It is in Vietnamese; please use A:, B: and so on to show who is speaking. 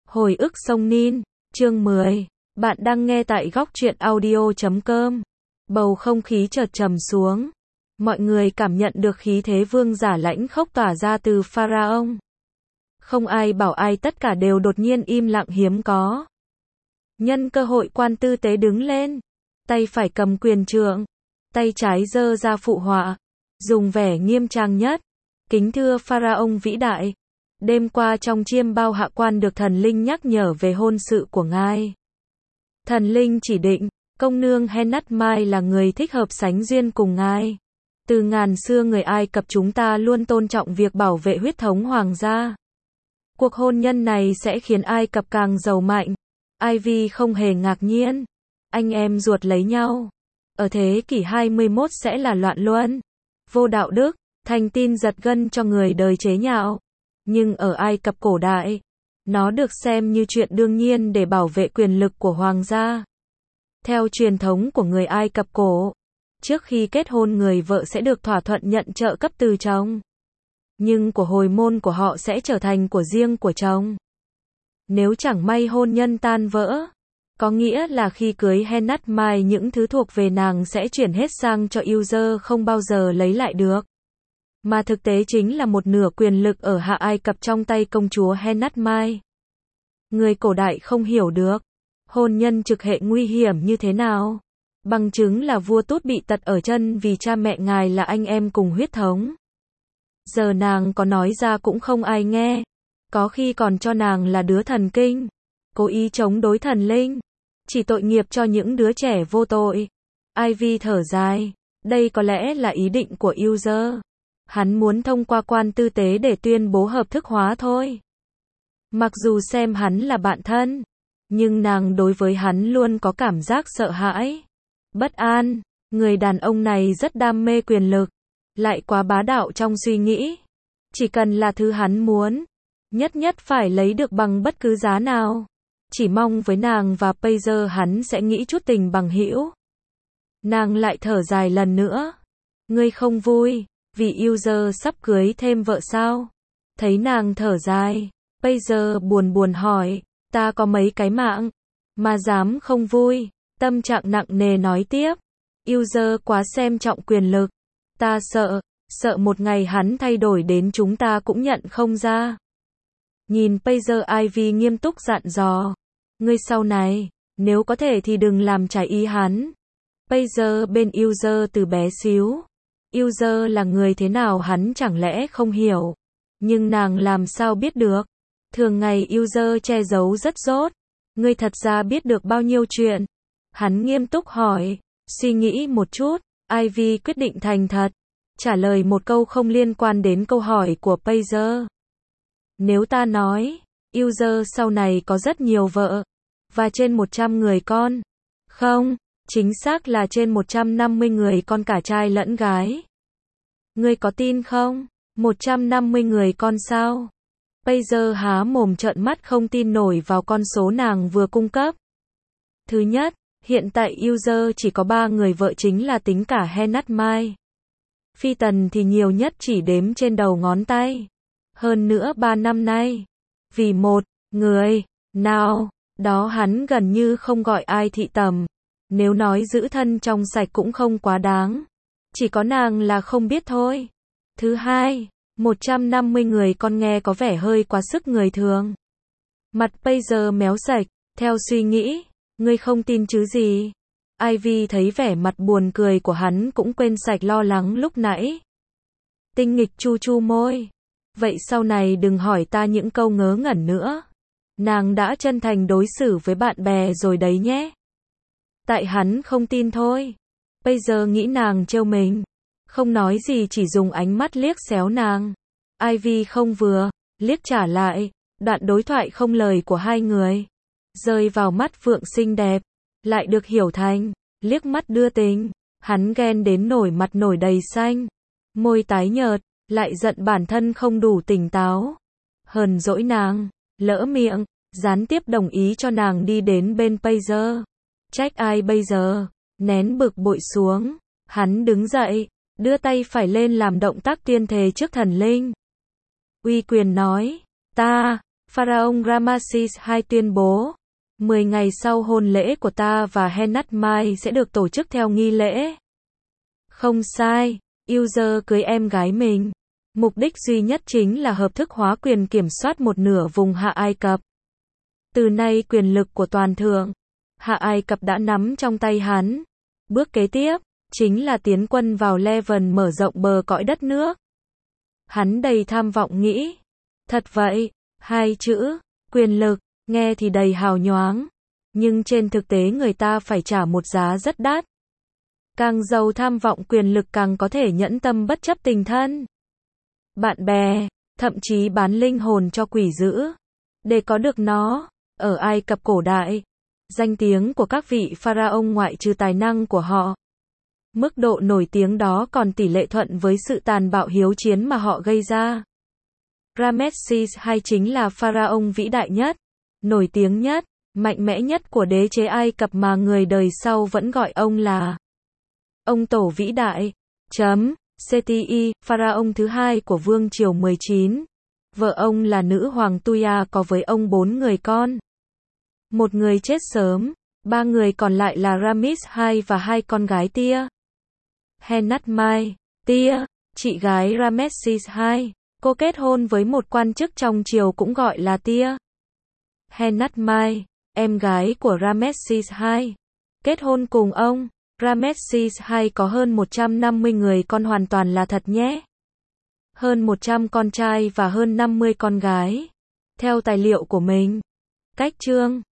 A: Hồi ức sông Nin, chương 10. Bạn đang nghe tại góc truyện audio.com. Bầu không khí chợt trầm xuống. Mọi người cảm nhận được khí thế vương giả lãnh khốc tỏa ra từ Pharaoh. Không ai bảo ai, tất cả đều đột nhiên im lặng hiếm có. Nhân cơ hội, quan tư tế đứng lên, tay phải cầm quyền trượng, tay trái giơ ra phụ họa, dùng vẻ nghiêm trang nhất. Kính thưa Pharaoh vĩ đại, đêm qua trong chiêm bao hạ quan được thần linh nhắc nhở về hôn sự của ngài. Thần linh chỉ định, công nương Henat Mai là người thích hợp sánh duyên cùng ngài. Từ ngàn xưa người Ai Cập chúng ta luôn tôn trọng việc bảo vệ huyết thống hoàng gia. Cuộc hôn nhân này sẽ khiến Ai Cập càng giàu mạnh. Ivy không hề ngạc nhiên. Anh em ruột lấy nhau. Ở thế kỷ 21 sẽ là loạn luân, vô đạo đức, thành tin giật gân cho người đời chế nhạo. Nhưng ở Ai Cập cổ đại, nó được xem như chuyện đương nhiên để bảo vệ quyền lực của hoàng gia. Theo truyền thống của người Ai Cập cổ, trước khi kết hôn người vợ sẽ được thỏa thuận nhận trợ cấp từ chồng. Nhưng của hồi môn của họ sẽ trở thành của riêng của chồng. Nếu chẳng may hôn nhân tan vỡ, có nghĩa là khi cưới Henat Mai những thứ thuộc về nàng sẽ chuyển hết sang cho user, không bao giờ lấy lại được. Mà thực tế chính là một nửa quyền lực ở Hạ Ai Cập trong tay công chúa Henat Mai. Người cổ đại không hiểu được hôn nhân trực hệ nguy hiểm như thế nào. Bằng chứng là vua Tút bị tật ở chân vì cha mẹ ngài là anh em cùng huyết thống. Giờ nàng có nói ra cũng không ai nghe. Có khi còn cho nàng là đứa thần kinh, cố ý chống đối thần linh. Chỉ tội nghiệp cho những đứa trẻ vô tội. Ivy thở dài. Đây có lẽ là ý định của user. Hắn muốn thông qua quan tư tế để tuyên bố hợp thức hóa thôi. Mặc dù xem hắn là bạn thân, nhưng nàng đối với hắn luôn có cảm giác sợ hãi, bất an. Người đàn ông này rất đam mê quyền lực, lại quá bá đạo trong suy nghĩ. Chỉ cần là thứ hắn muốn, nhất nhất phải lấy được bằng bất cứ giá nào. Chỉ mong với nàng và Pazer hắn sẽ nghĩ chút tình bằng hữu. Nàng lại thở dài lần nữa. Ngươi không vui vì user sắp cưới thêm vợ sao? Thấy nàng thở dài, Pazer buồn buồn hỏi, ta có mấy cái mạng mà dám không vui? Tâm trạng nặng nề nói tiếp, user quá xem trọng quyền lực. Ta sợ một ngày hắn thay đổi đến chúng ta cũng nhận không ra. Nhìn Pazer, Ivy nghiêm túc dặn dò, ngươi sau này, nếu có thể thì đừng làm trái ý hắn. Pazer bên user từ bé xíu. User là người thế nào hắn chẳng lẽ không hiểu. Nhưng nàng làm sao biết được. Thường ngày user che giấu rất dốt. Ngươi thật ra biết được bao nhiêu chuyện? Hắn nghiêm túc hỏi. Suy nghĩ một chút, Ivy quyết định thành thật, trả lời một câu không liên quan đến câu hỏi của Pazer. Nếu ta nói, user sau này có rất nhiều vợ, và trên 100 người con. Không, chính xác là trên 150 người con cả trai lẫn gái. Ngươi có tin không? 150 người con sao? Pazer há mồm trợn mắt không tin nổi vào con số nàng vừa cung cấp. Thứ nhất, hiện tại user chỉ có 3 người vợ, chính là tính cả Henat Mai. Phi tần thì nhiều nhất chỉ đếm trên đầu ngón tay. Hơn nữa 3 năm nay, vì một người nào đó hắn gần như không gọi ai thị tầm. Nếu nói giữ thân trong sạch cũng không quá đáng. Chỉ có nàng là không biết thôi. Thứ hai, 150 người con nghe có vẻ hơi quá sức người thường. Mặt Pazer méo sạch, theo suy nghĩ, ngươi không tin chứ gì. Ivy thấy vẻ mặt buồn cười của hắn cũng quên sạch lo lắng lúc nãy. Tinh nghịch chu chu môi. Vậy sau này đừng hỏi ta những câu ngớ ngẩn nữa. Nàng đã chân thành đối xử với bạn bè rồi đấy nhé. Tại hắn không tin thôi. Pazer nghĩ nàng trêu mình. Không nói gì, chỉ dùng ánh mắt liếc xéo nàng. Ivy không vừa, liếc trả lại. Đoạn đối thoại không lời của hai người rơi vào mắt Phượng xinh đẹp, lại được hiểu thành liếc mắt đưa tình. Hắn ghen đến nổi mặt nổi đầy xanh, môi tái nhợt, lại giận bản thân không đủ tỉnh táo. Hờn dỗi nàng, lỡ miệng, gián tiếp đồng ý cho nàng đi đến bên Pazer. Trách ai bây giờ? Nén bực bội xuống, hắn đứng dậy, đưa tay phải lên làm động tác tuyên thề trước thần linh. Uy quyền nói, ta Pharaoh Ramesses II tuyên bố, 10 ngày sau hôn lễ của ta và Henatmai sẽ được tổ chức theo nghi lễ. Không sai, User cưới em gái mình. Mục đích duy nhất chính là hợp thức hóa quyền kiểm soát một nửa vùng Hạ Ai Cập. Từ nay quyền lực của toàn thượng Hạ Ai Cập đã nắm trong tay hắn. Bước kế tiếp chính là tiến quân vào Levant mở rộng bờ cõi đất nước. Hắn đầy tham vọng nghĩ, thật vậy, hai chữ, quyền lực, nghe thì đầy hào nhoáng, nhưng trên thực tế người ta phải trả một giá rất đắt. Càng giàu tham vọng quyền lực càng có thể nhẫn tâm bất chấp tình thân, bạn bè, thậm chí bán linh hồn cho quỷ dữ, để có được nó. Ở Ai Cập cổ đại, danh tiếng của các vị pharaoh ngoại trừ tài năng của họ, mức độ nổi tiếng đó còn tỷ lệ thuận với sự tàn bạo hiếu chiến mà họ gây ra. Ramesses II chính là pharaoh vĩ đại nhất, nổi tiếng nhất, mạnh mẽ nhất của đế chế Ai Cập mà người đời sau vẫn gọi ông là ông tổ vĩ đại. Seti, pharaoh thứ hai của vương triều 19. Vợ ông là nữ hoàng Tuya có với ông 4 người con. Một người chết sớm, 3 người còn lại là Ramis II và 2 con gái Tia. Henatmai, Tia, chị gái Ramesses II, cô kết hôn với một quan chức trong triều cũng gọi là Tia. Henatmai, em gái của Ramesses II, kết hôn cùng ông. Ramesses II có hơn 150 người con hoàn toàn là thật nhé. Hơn 100 con trai và hơn 50 con gái. Theo tài liệu của mình. Cách chương